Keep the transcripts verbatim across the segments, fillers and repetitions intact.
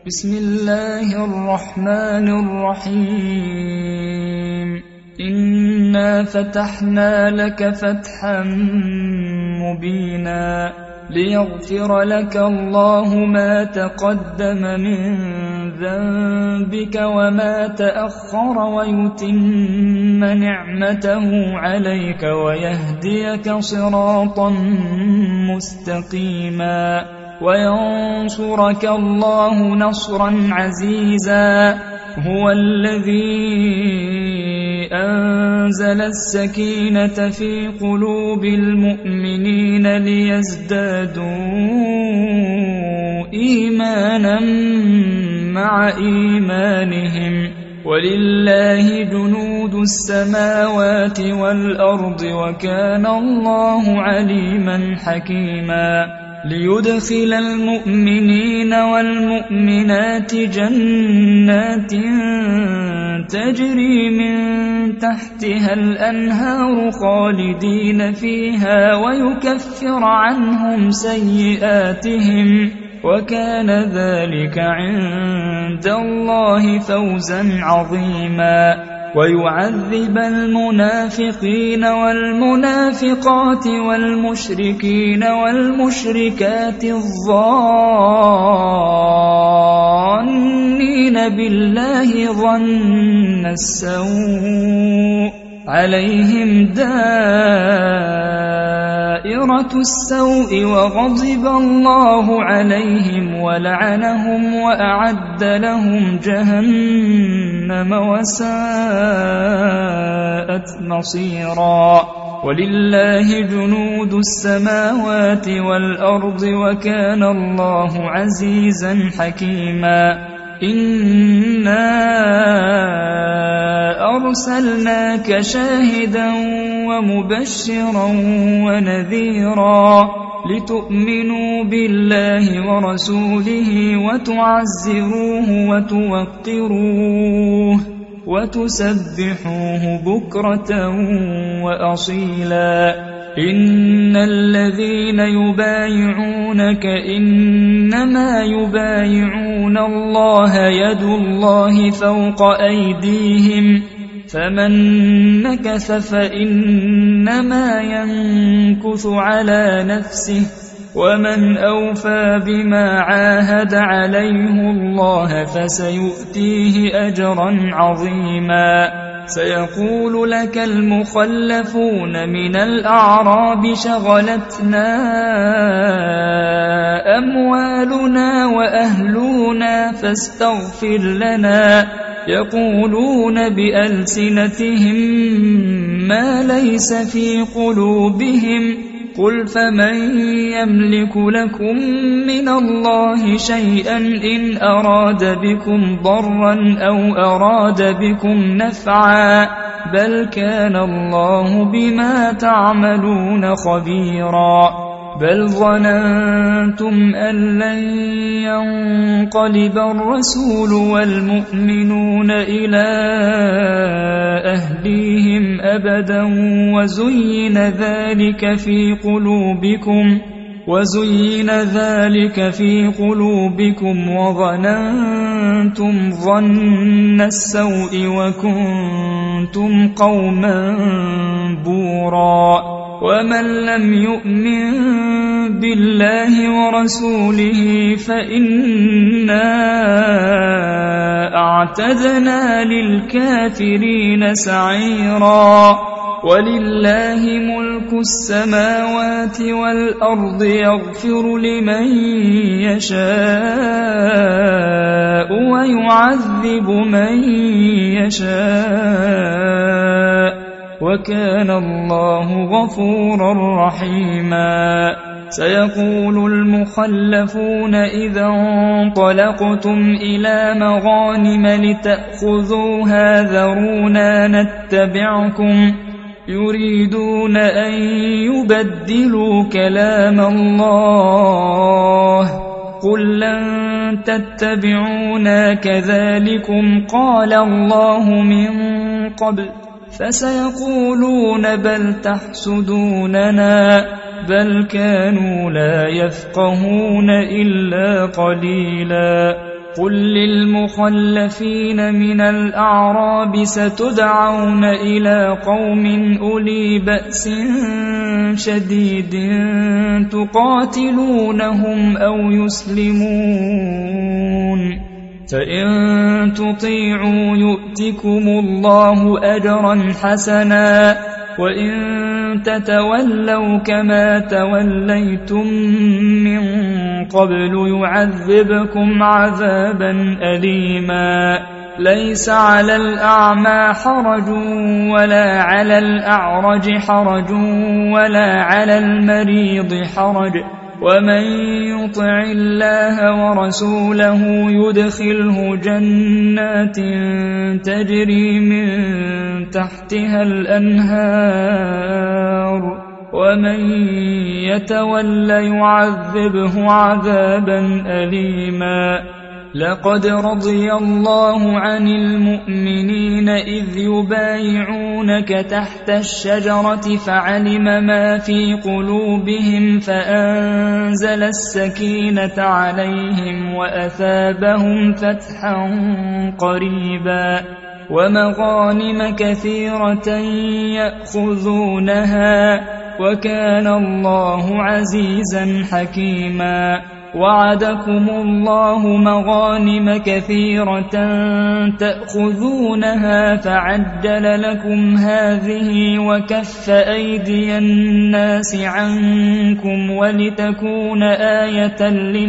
بسم الله الرحمن الرحيم إنا فتحنا لك فتحا مبينا ليغفر لك الله ما تقدم من ذنبك وما تأخر ويتم نعمته عليك ويهديك صراطا مستقيما وينصرك الله نصرا عزيزا هو الذي أنزل السكينة في قلوب المؤمنين ليزدادوا إيمانا مع إيمانهم ولله جنود السماوات والأرض وكان الله عليما حكيما ليدخل المؤمنين والمؤمنات جنات تجري من تحتها الأنهار خالدين فيها ويكفر عنهم سيئاتهم وكان ذلك عند الله فوزا عظيما ويعذب المنافقين والمنافقات والمشركين والمشركات الظانين بالله ظن السوء عليهم دائرة السوء وغضب الله عليهم ولعنهم وأعد لهم جهنم وساءت مصيرا ولله جنود السماوات والأرض وكان الله عزيزا حكيما إنا أرسلناك شاهدا ومبشرا ونذيرا لتؤمنوا بالله ورسوله وتعزروه وتوقروه وتسبحوه بكرة وأصيلا إن الذين يبايعونك إنما يبايعون الله يد الله فوق أيديهم فمن نكث فإنما ينكث على نفسه ومن أوفى بما عاهد عليه الله فسيؤتيه أجرا عظيما سيقول لك المخلفون من الأعراب شغلتنا أموالنا وأهلنا فاستغفر لنا يقولون بألسنتهم ما ليس في قلوبهم قل فمن يملك لكم من الله شيئا إن أراد بكم ضرا أو أراد بكم نفعا بل كان الله بما تعملون خبيرا بل ظننتم أن لن ينقلب الرسول والمؤمنون إلى أهليهم أبدا وزين ذلك في قلوبكم وزين ذلك في قلوبكم وظننتم ظن السوء وكنتم قوما بورا ومن لم يؤمن بالله ورسوله فإنا أعتدنا للكافرين سعيرا ولله ملك السماوات والأرض يغفر لمن يشاء ويعذب من يشاء وكان الله غفورا رحيما سيقول المخلفون إذا انطلقتم إلى مغانم لتأخذوها ذرونا نتبعكم يريدون أن يبدلوا كلام الله قل لن تتبعونا كذلكم قال الله من قبل فسيقولون بل تحسدوننا بل كانوا لا يفقهون إلا قليلا قل للمخلفين من الأعراب ستدعون إلى قوم أولي بأس شديد تقاتلونهم أو يسلمون فإن تطيعوا يؤتكم الله أجرا حسنا وإن تتولوا كما توليتم من قبل يعذبكم عذابا أليما ليس على الأعمى حرج ولا على الأعرج حرج ولا على المريض حرج ومن يطع الله ورسوله يدخله جنات تجري من تحتها الأنهار ومن يتول يعذبه عذابا أليما لقد رضي الله عن المؤمنين إذ يبايعونك تحت الشجرة فعلم ما في قلوبهم فأنزل السكينة عليهم وأثابهم فتحا قريبا ومغانم كثيرة يأخذونها وكان الله عزيزا حكيما وعدكم الله مغانم كثيرة تأخذونها فعجل لكم هذه وكف أيدي الناس عنكم ولتكون آية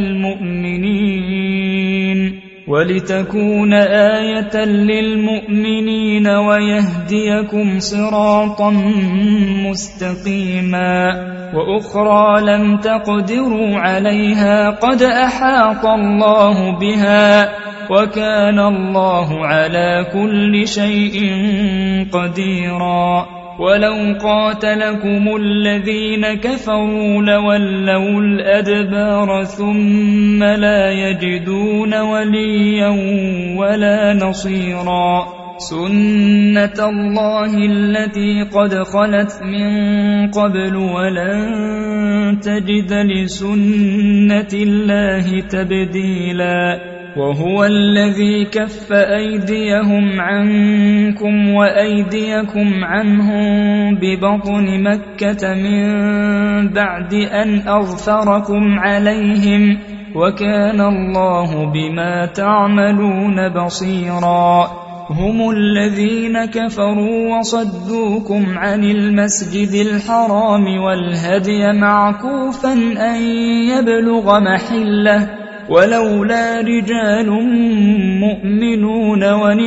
للمؤمنين ولتكون آية للمؤمنين ويهديكم صراطا مستقيما وأخرى لم تقدروا عليها قد أحاط الله بها وكان الله على كل شيء قديرا ولو قاتلكم الذين كفروا لولوا الأدبار ثم لا يجدون وليا ولا نصيرا سنة الله التي قد خلت من قبل ولن تجد لسنة الله تبديلا وهو الذي كف أيديهم عنكم وأيديكم عنهم ببطن مكة من بعد أن أظفركم عليهم وكان الله بما تعملون بصيرا هم الذين كفروا وصدوكم عن المسجد الحرام والهدي معكوفا أن يبلغ محله ولولا رجال مؤمنون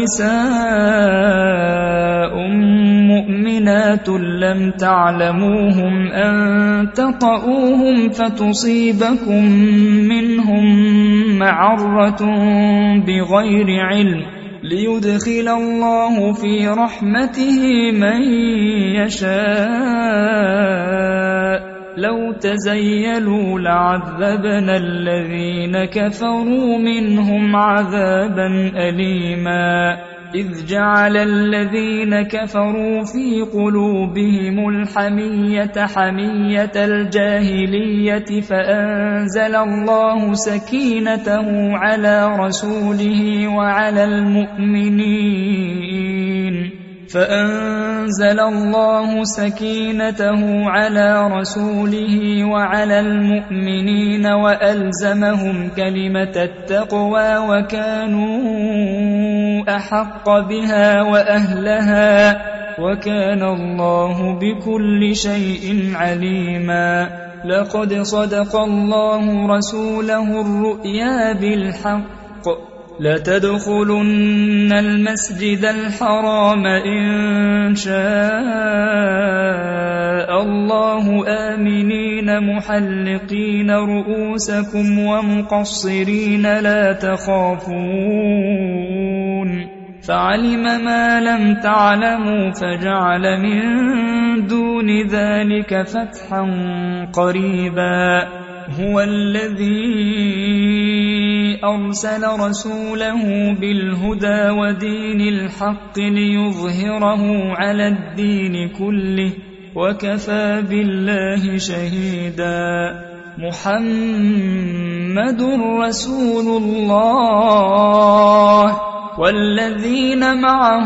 ونساء مؤمنات لم تعلموهم أن تطؤوهم فتصيبكم منهم معرة بغير علم ليدخل الله في رحمته من يشاء لو تزيلوا لعذبنا الذين كفروا منهم عذابا أليما إذ جعل الذين كفروا في قلوبهم الحمية حمية الجاهلية فأنزل الله سكينته على رسوله وعلى المؤمنين فأنزل الله سكينته على رسوله وعلى المؤمنين وألزمهم كلمة التقوى وكانوا أحق بها وأهلها وكان الله بكل شيء عليما لقد صدق الله رسوله الرؤيا بالحق لتدخلن المسجد الحرام إن شاء الله آمنين محلقين رؤوسكم ومقصرين لا تخافون فعلم ما لم تعلموا فجعل من دون ذلك فتحا قريبا هو الذي أرسل رسوله بالهدى ودين الحق ليظهره على الدين كله وكفى بالله شهيدا محمد رسول الله والذين معه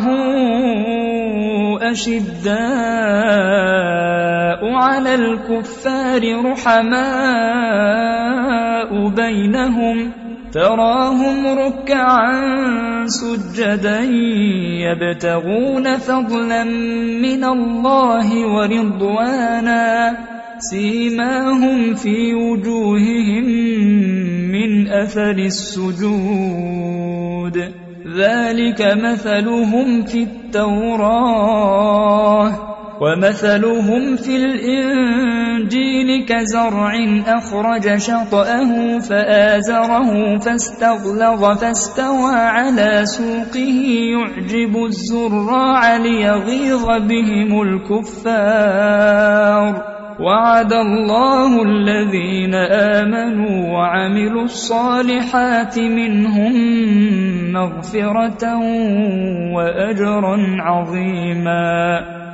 أشداء على الكفار رحماء بينهم تراهم ركعا سجدا يبتغون فضلا من الله ورضوانا سيماهم في وجوههم من أثر السجود ذلك مثلهم في التوراة ومثلهم في الإنجيل كزرع أخرج شطأه فآزره فاستغلظ فاستوى على سوقه يعجب الزراع ليغيظ بهم الكفار وعد الله الذين آمنوا وعملوا الصالحات منهم مغفرة وأجرا عظيما